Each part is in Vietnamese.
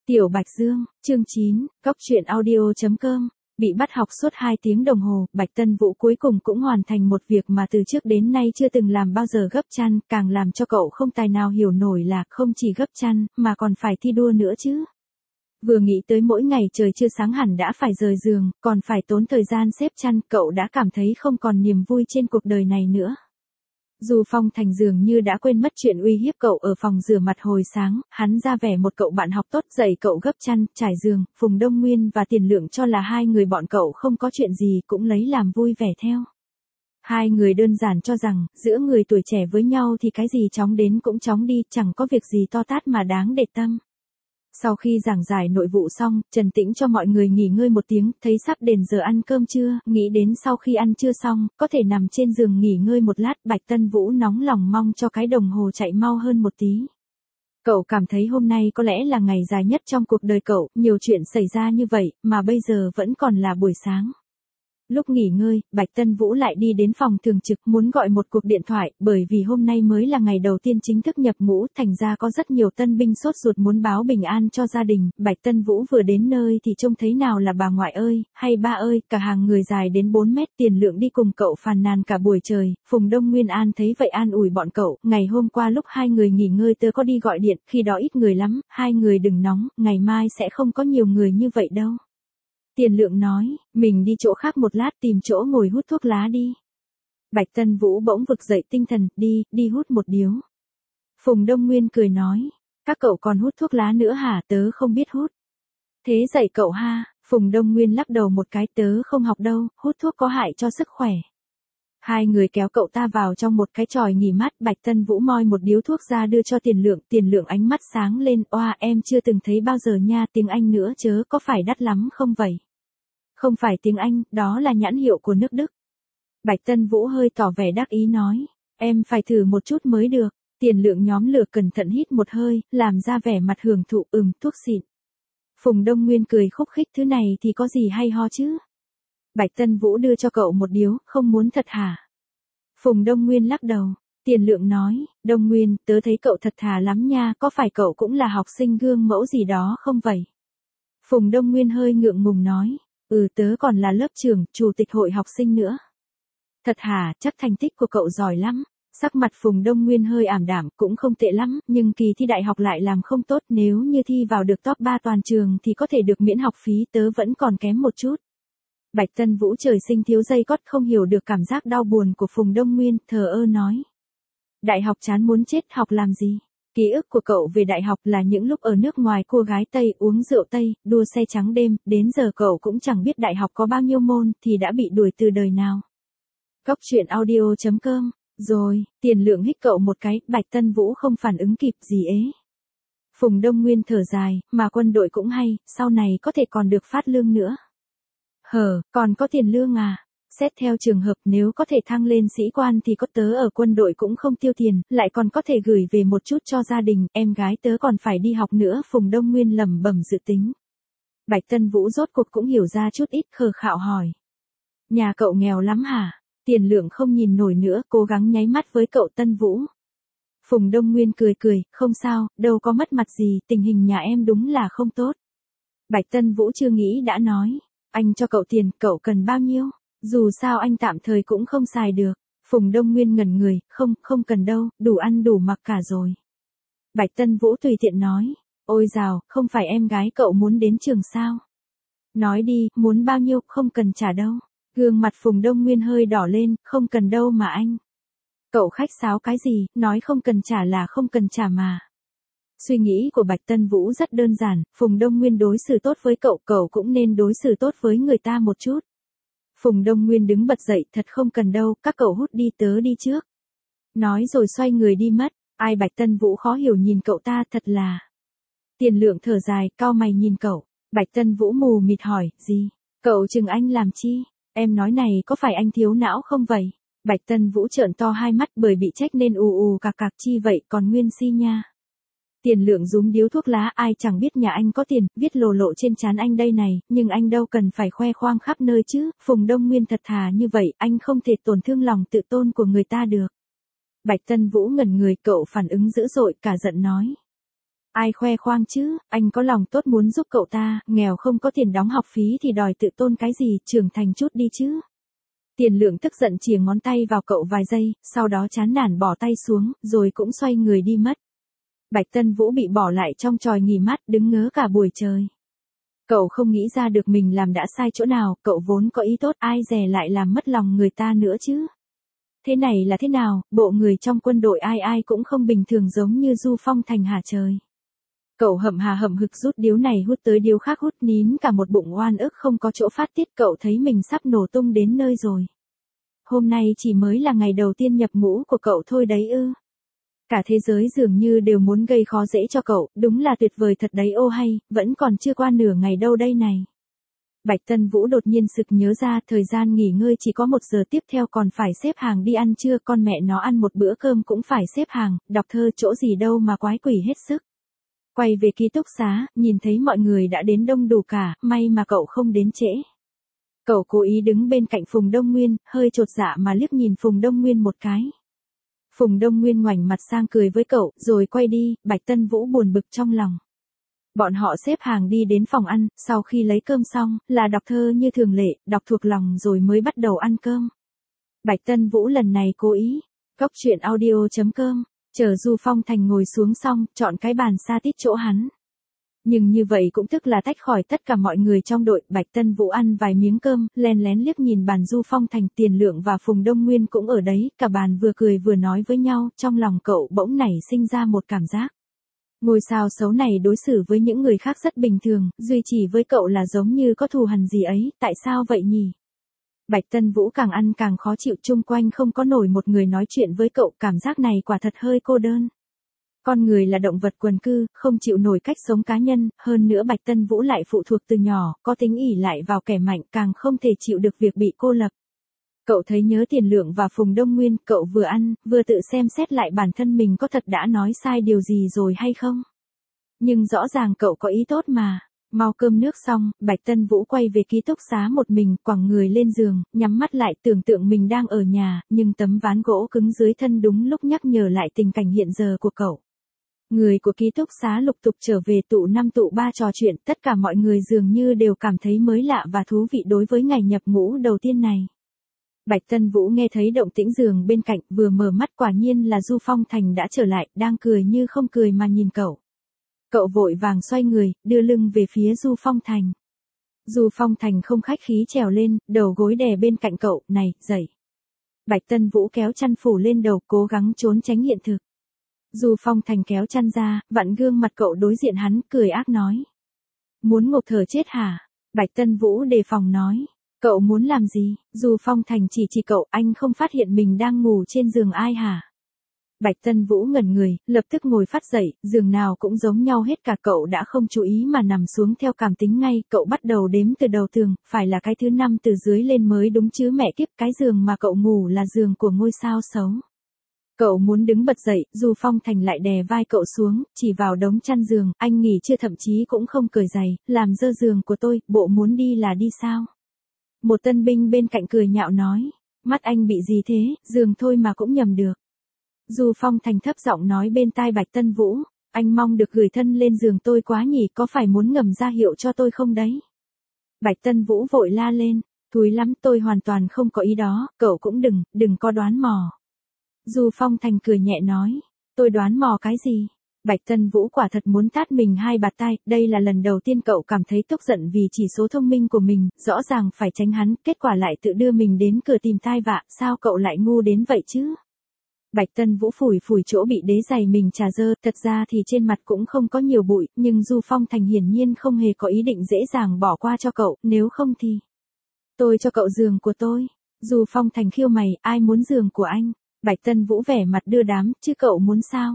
Tiểu Bạch Dương, chương 9, Cóc truyện audio.com. Bị bắt học suốt 2 tiếng đồng hồ, Bạch Tân Vũ cuối cùng cũng hoàn thành một việc mà từ trước đến nay chưa từng làm bao giờ, gấp chăn, càng làm cho cậu không tài nào hiểu nổi là không chỉ gấp chăn, mà còn phải thi đua nữa chứ. Vừa nghĩ tới mỗi ngày trời chưa sáng hẳn đã phải rời giường, còn phải tốn thời gian xếp chăn, cậu đã cảm thấy không còn niềm vui trên cuộc đời này nữa. Dù Phong Thành dường như đã quên mất chuyện uy hiếp cậu ở phòng rửa mặt hồi sáng, hắn ra vẻ một cậu bạn học tốt dạy cậu gấp chăn, trải giường, Phùng Đông Nguyên và Tiền Lượng cho là hai người bọn cậu không có chuyện gì cũng lấy làm vui vẻ theo. Hai người đơn giản cho rằng, giữa người tuổi trẻ với nhau thì cái gì chóng đến cũng chóng đi, chẳng có việc gì to tát mà đáng để tâm. Sau khi giảng giải nội vụ xong, Trần Tĩnh cho mọi người nghỉ ngơi một tiếng, thấy sắp đến giờ ăn cơm trưa, nghĩ đến sau khi ăn trưa xong, có thể nằm trên giường nghỉ ngơi một lát, Bạch Tân Vũ nóng lòng mong cho cái đồng hồ chạy mau hơn một tí. Cậu cảm thấy hôm nay có lẽ là ngày dài nhất trong cuộc đời cậu, nhiều chuyện xảy ra như vậy, mà bây giờ vẫn còn là buổi sáng. Lúc nghỉ ngơi, Bạch Tân Vũ lại đi đến phòng thường trực muốn gọi một cuộc điện thoại, bởi vì hôm nay mới là ngày đầu tiên chính thức nhập ngũ, thành ra có rất nhiều tân binh sốt ruột muốn báo bình an cho gia đình. Bạch Tân Vũ vừa đến nơi thì trông thấy nào là bà ngoại ơi, hay ba ơi, cả hàng người dài đến 4 mét. Tiền Lượng đi cùng cậu phàn nàn cả buổi trời. Phùng Đông Nguyên An thấy vậy an ủi bọn cậu, ngày hôm qua lúc hai người nghỉ ngơi tớ có đi gọi điện, khi đó ít người lắm, hai người đừng nóng, ngày mai sẽ không có nhiều người như vậy đâu. Tiền Lượng nói, mình đi chỗ khác một lát, tìm chỗ ngồi hút thuốc lá đi. Bạch Tân Vũ bỗng vực dậy tinh thần, đi hút một điếu. Phùng Đông Nguyên cười nói, các cậu còn hút thuốc lá nữa hả, tớ không biết hút. Thế dạy cậu ha, Phùng Đông Nguyên lắc đầu một cái, tớ không học đâu, hút thuốc có hại cho sức khỏe. Hai người kéo cậu ta vào trong một cái chòi nghỉ mát, Bạch Tân Vũ moi một điếu thuốc ra đưa cho Tiền Lượng ánh mắt sáng lên, oa em chưa từng thấy bao giờ nha, tiếng Anh nữa chớ, có phải đắt lắm không vậy? Không phải tiếng Anh, đó là nhãn hiệu của nước Đức. Bạch Tân Vũ hơi tỏ vẻ đắc ý nói, em phải thử một chút mới được. Tiền Lượng nhóm lửa cẩn thận hít một hơi, làm ra vẻ mặt hưởng thụ, thuốc xịn. Phùng Đông Nguyên cười khúc khích, thứ này thì có gì hay ho chứ? Bạch Tân Vũ đưa cho cậu một điếu, không muốn thật hả? Phùng Đông Nguyên lắc đầu. Tiền Lượng nói, Đông Nguyên, tớ thấy cậu thật thà lắm nha, có phải cậu cũng là học sinh gương mẫu gì đó không vậy? Phùng Đông Nguyên hơi ngượng ngùng nói, tớ còn là lớp trưởng, chủ tịch hội học sinh nữa. Thật hả, chắc thành tích của cậu giỏi lắm. Sắc mặt Phùng Đông Nguyên hơi ảm đạm, cũng không tệ lắm, nhưng kỳ thi đại học lại làm không tốt, nếu như thi vào được top 3 toàn trường thì có thể được miễn học phí, tớ vẫn còn kém một chút. Bạch Tân Vũ trời sinh thiếu dây cót, không hiểu được cảm giác đau buồn của Phùng Đông Nguyên, thờ ơ nói. Đại học chán muốn chết, học làm gì? Ký ức của cậu về đại học là những lúc ở nước ngoài cua gái Tây, uống rượu Tây, đua xe trắng đêm, đến giờ cậu cũng chẳng biết đại học có bao nhiêu môn, thì đã bị đuổi từ đời nào. Cóc truyện audio.com, rồi, Tiền Lượng hích cậu một cái, Bạch Tân Vũ không phản ứng kịp, gì ế. Phùng Đông Nguyên thở dài, mà quân đội cũng hay, sau này có thể còn được phát lương nữa. Còn có tiền lương à? Xét theo trường hợp nếu có thể thăng lên sĩ quan thì có tớ ở quân đội cũng không tiêu tiền, lại còn có thể gửi về một chút cho gia đình, em gái tớ còn phải đi học nữa, Phùng Đông Nguyên lẩm bẩm dự tính. Bạch Tân Vũ rốt cuộc cũng hiểu ra chút ít, khờ khạo hỏi. Nhà cậu nghèo lắm hả? Tiền Lượng không nhìn nổi nữa, cố gắng nháy mắt với cậu Tân Vũ. Phùng Đông Nguyên cười, không sao, đâu có mất mặt gì, tình hình nhà em đúng là không tốt. Bạch Tân Vũ chưa nghĩ đã nói, anh cho cậu tiền, cậu cần bao nhiêu? Dù sao anh tạm thời cũng không xài được. Phùng Đông Nguyên ngẩn người, không cần đâu, đủ ăn đủ mặc cả rồi. Bạch Tân Vũ tùy tiện nói, ôi dào, không phải em gái cậu muốn đến trường sao? Nói đi, muốn bao nhiêu, không cần trả đâu. Gương mặt Phùng Đông Nguyên hơi đỏ lên, không cần đâu mà anh. Cậu khách sáo cái gì, nói không cần trả là không cần trả mà. Suy nghĩ của Bạch Tân Vũ rất đơn giản, Phùng Đông Nguyên đối xử tốt với cậu, cậu cũng nên đối xử tốt với người ta một chút. Phùng Đông Nguyên đứng bật dậy, thật không cần đâu, các cậu hút đi, tớ đi trước. Nói rồi xoay người đi mất, ai Bạch Tân Vũ khó hiểu nhìn cậu ta, thật là. Tiền Lượng thở dài, cau mày nhìn cậu, Bạch Tân Vũ mù mịt hỏi, gì? Cậu chừng anh làm chi? Em nói này có phải anh thiếu não không vậy? Bạch Tân Vũ trợn to hai mắt, bởi bị trách nên ù cạc chi vậy, còn Nguyên si nha. Tiền Lượng rúm điếu thuốc lá, ai chẳng biết nhà anh có tiền, viết lồ lộ trên trán anh đây này, nhưng anh đâu cần phải khoe khoang khắp nơi chứ. Phùng Đông Nguyên thật thà như vậy, anh không thể tổn thương lòng tự tôn của người ta được. Bạch Tân Vũ ngẩn người, cậu phản ứng dữ dội, cả giận nói. Ai khoe khoang chứ, anh có lòng tốt muốn giúp cậu ta, nghèo không có tiền đóng học phí thì đòi tự tôn cái gì, trưởng thành chút đi chứ. Tiền Lượng tức giận chìa ngón tay vào cậu vài giây, sau đó chán nản bỏ tay xuống, rồi cũng xoay người đi mất. Bạch Tân Vũ bị bỏ lại trong tròi nghỉ mát, đứng ngớ cả buổi trời. Cậu không nghĩ ra được mình làm đã sai chỗ nào, cậu vốn có ý tốt, ai dè lại làm mất lòng người ta nữa chứ. Thế này là thế nào, bộ người trong quân đội ai ai cũng không bình thường giống như Du Phong Thành hả trời. Cậu hậm hà hậm hực rút điếu này hút tới điếu khác, hút nín cả một bụng oan ức không có chỗ phát tiết, cậu thấy mình sắp nổ tung đến nơi rồi. Hôm nay chỉ mới là ngày đầu tiên nhập ngũ của cậu thôi đấy ư. Cả thế giới dường như đều muốn gây khó dễ cho cậu, đúng là tuyệt vời thật đấy, ô hay, vẫn còn chưa qua nửa ngày đâu đây này. Bạch Tân Vũ đột nhiên sực nhớ ra thời gian nghỉ ngơi chỉ có 1 giờ, tiếp theo còn phải xếp hàng đi ăn trưa, con mẹ nó ăn một bữa cơm cũng phải xếp hàng, đọc thơ chỗ gì đâu mà quái quỷ hết sức. Quay về ký túc xá, nhìn thấy mọi người đã đến đông đủ cả, may mà cậu không đến trễ. Cậu cố ý đứng bên cạnh Phùng Đông Nguyên, hơi chột dạ mà liếc nhìn Phùng Đông Nguyên một cái. Phùng Đông Nguyên ngoảnh mặt sang cười với cậu, rồi quay đi. Bạch Tân Vũ buồn bực trong lòng. Bọn họ xếp hàng đi đến phòng ăn, sau khi lấy cơm xong, là đọc thơ như thường lệ, đọc thuộc lòng rồi mới bắt đầu ăn cơm. Bạch Tân Vũ lần này cố ý. Cốc truyện audio.com, chờ Du Phong Thành ngồi xuống xong, chọn cái bàn xa tít chỗ hắn. Nhưng như vậy cũng tức là tách khỏi tất cả mọi người trong đội. Bạch Tân Vũ ăn vài miếng cơm, len lén liếc nhìn bàn Du Phong Thành, Tiền Lượng và Phùng Đông Nguyên cũng ở đấy, cả bàn vừa cười vừa nói với nhau, trong lòng cậu bỗng nảy sinh ra một cảm giác. Ngôi sao xấu này đối xử với những người khác rất bình thường, duy chỉ với cậu là giống như có thù hằn gì ấy, tại sao vậy nhỉ? Bạch Tân Vũ càng ăn càng khó chịu, chung quanh không có nổi một người nói chuyện với cậu, cảm giác này quả thật hơi cô đơn. Con người là động vật quần cư, không chịu nổi cách sống cá nhân, hơn nữa Bạch Tân Vũ lại phụ thuộc từ nhỏ, có tính ỷ lại vào kẻ mạnh, càng không thể chịu được việc bị cô lập. Cậu thấy nhớ Tiền Lượng và Phùng Đông Nguyên, cậu vừa ăn, vừa tự xem xét lại bản thân mình có thật đã nói sai điều gì rồi hay không. Nhưng rõ ràng cậu có ý tốt mà. Mau cơm nước xong, Bạch Tân Vũ quay về ký túc xá một mình, quẳng người lên giường, nhắm mắt lại tưởng tượng mình đang ở nhà, nhưng tấm ván gỗ cứng dưới thân đúng lúc nhắc nhở lại tình cảnh hiện giờ của cậu. Người của ký túc xá lục tục trở về tụ 5 tụ 3 trò chuyện, tất cả mọi người dường như đều cảm thấy mới lạ và thú vị đối với ngày nhập ngũ đầu tiên này. Bạch Tân Vũ nghe thấy động tĩnh giường bên cạnh, vừa mở mắt quả nhiên là Du Phong Thành đã trở lại, đang cười như không cười mà nhìn cậu. Cậu vội vàng xoay người, đưa lưng về phía Du Phong Thành. Du Phong Thành không khách khí trèo lên, đầu gối đè bên cạnh cậu, này, dậy. Bạch Tân Vũ kéo chăn phủ lên đầu, cố gắng trốn tránh hiện thực. Du Phong Thành kéo chăn ra, vặn gương mặt cậu đối diện hắn, cười ác nói. Muốn ngộp thở chết hả? Bạch Tân Vũ đề phòng nói. Cậu muốn làm gì? Du Phong Thành chỉ cậu, anh không phát hiện mình đang ngủ trên giường ai hả? Bạch Tân Vũ ngẩn người, lập tức ngồi phát dậy, giường nào cũng giống nhau hết cả, cậu đã không chú ý mà nằm xuống theo cảm tính ngay, cậu bắt đầu đếm từ đầu tường, phải là cái thứ 5 từ dưới lên mới đúng chứ mẹ kiếp, cái giường mà cậu ngủ là giường của ngôi sao xấu. Cậu muốn đứng bật dậy, Du Phong Thành lại đè vai cậu xuống, chỉ vào đống chăn giường, anh nghỉ chưa, thậm chí cũng không cởi giày, làm dơ giường của tôi, bộ muốn đi là đi sao? Một tân binh bên cạnh cười nhạo nói, mắt anh bị gì thế, giường thôi mà cũng nhầm được. Du Phong Thành thấp giọng nói bên tai Bạch Tân Vũ, anh mong được gửi thân lên giường tôi quá nhỉ, có phải muốn ngầm ra hiệu cho tôi không đấy? Bạch Tân Vũ vội la lên, thúi lắm, tôi hoàn toàn không có ý đó, cậu cũng đừng có đoán mò. Du Phong Thành cười nhẹ nói, tôi đoán mò cái gì? Bạch Tân Vũ quả thật muốn tát mình 2 bạt tai, đây là lần đầu tiên cậu cảm thấy tức giận vì chỉ số thông minh của mình, rõ ràng phải tránh hắn, kết quả lại tự đưa mình đến cửa tìm tai vạ, sao cậu lại ngu đến vậy chứ? Bạch Tân Vũ phủi chỗ bị đế giày mình trà dơ, thật ra thì trên mặt cũng không có nhiều bụi, nhưng Du Phong Thành hiển nhiên không hề có ý định dễ dàng bỏ qua cho cậu, nếu không thì... Tôi cho cậu giường của tôi. Du Phong Thành khiêu mày, ai muốn giường của anh? Bạch Tân Vũ vẻ mặt đưa đám, chứ cậu muốn sao?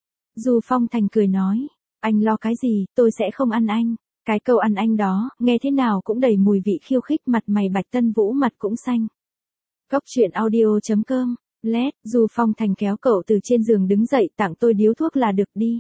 Du Phong Thành cười nói, anh lo cái gì, tôi sẽ không ăn anh. Cái câu ăn anh đó, nghe thế nào cũng đầy mùi vị khiêu khích, mặt mày Bạch Tân Vũ mặt cũng xanh. Cốc truyện audio.com, lét, Du Phong Thành kéo cậu từ trên giường đứng dậy, tặng tôi điếu thuốc là được đi.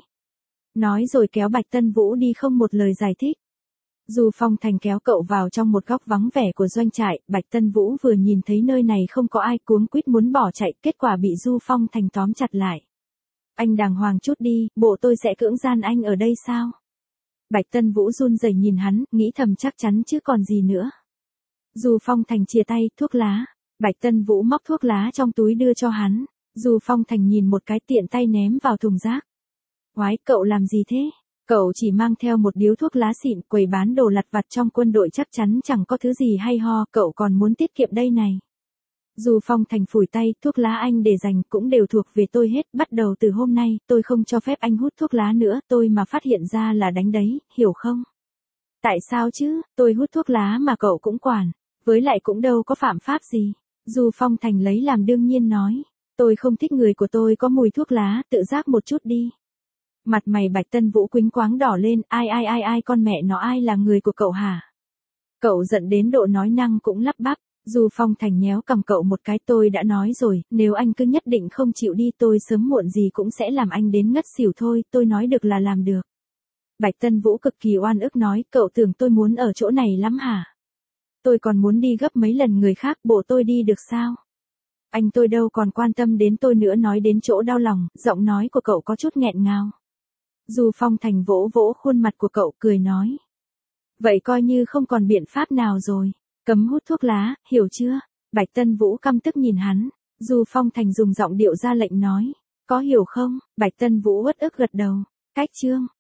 Nói rồi kéo Bạch Tân Vũ đi không một lời giải thích. Du Phong Thành kéo cậu vào trong một góc vắng vẻ của doanh trại, Bạch Tân Vũ vừa nhìn thấy nơi này không có ai, cuống quýt muốn bỏ chạy, kết quả bị Du Phong Thành tóm chặt lại. Anh đàng hoàng chút đi, bộ tôi sẽ cưỡng gian anh ở đây sao? Bạch Tân Vũ run rẩy nhìn hắn, nghĩ thầm chắc chắn chứ còn gì nữa. Du Phong Thành chia tay, thuốc lá. Bạch Tân Vũ móc thuốc lá trong túi đưa cho hắn. Du Phong Thành nhìn một cái tiện tay ném vào thùng rác. Quái, cậu làm gì thế? Cậu chỉ mang theo một điếu thuốc lá xịn, quầy bán đồ lặt vặt trong quân đội chắc chắn chẳng có thứ gì hay ho, cậu còn muốn tiết kiệm đây này. Du Phong Thành phủi tay, thuốc lá anh để dành cũng đều thuộc về tôi hết, bắt đầu từ hôm nay, tôi không cho phép anh hút thuốc lá nữa, tôi mà phát hiện ra là đánh đấy, hiểu không? Tại sao chứ, tôi hút thuốc lá mà cậu cũng quản, với lại cũng đâu có phạm pháp gì. Du Phong Thành lấy làm đương nhiên nói, tôi không thích người của tôi có mùi thuốc lá, tự giác một chút đi. Mặt mày Bạch Tân Vũ quĩnh quáng đỏ lên, ai con mẹ nó ai là người của cậu hả? Cậu giận đến độ nói năng cũng lắp bắp. Du Phong Thành nhéo cầm cậu một cái, tôi đã nói rồi, nếu anh cứ nhất định không chịu đi tôi sớm muộn gì cũng sẽ làm anh đến ngất xỉu thôi, tôi nói được là làm được. Bạch Tân Vũ cực kỳ oan ức nói, cậu tưởng tôi muốn ở chỗ này lắm hả? Tôi còn muốn đi gấp mấy lần người khác, bộ tôi đi được sao? Anh tôi đâu còn quan tâm đến tôi nữa, nói đến chỗ đau lòng, giọng nói của cậu có chút nghẹn ngào. Du Phong Thành vỗ vỗ khuôn mặt của cậu cười nói. Vậy coi như không còn biện pháp nào rồi. Cấm hút thuốc lá, hiểu chưa? Bạch Tân Vũ căm tức nhìn hắn. Du Phong Thành dùng giọng điệu ra lệnh nói. Có hiểu không? Bạch Tân Vũ uất ức gật đầu. Cách chương.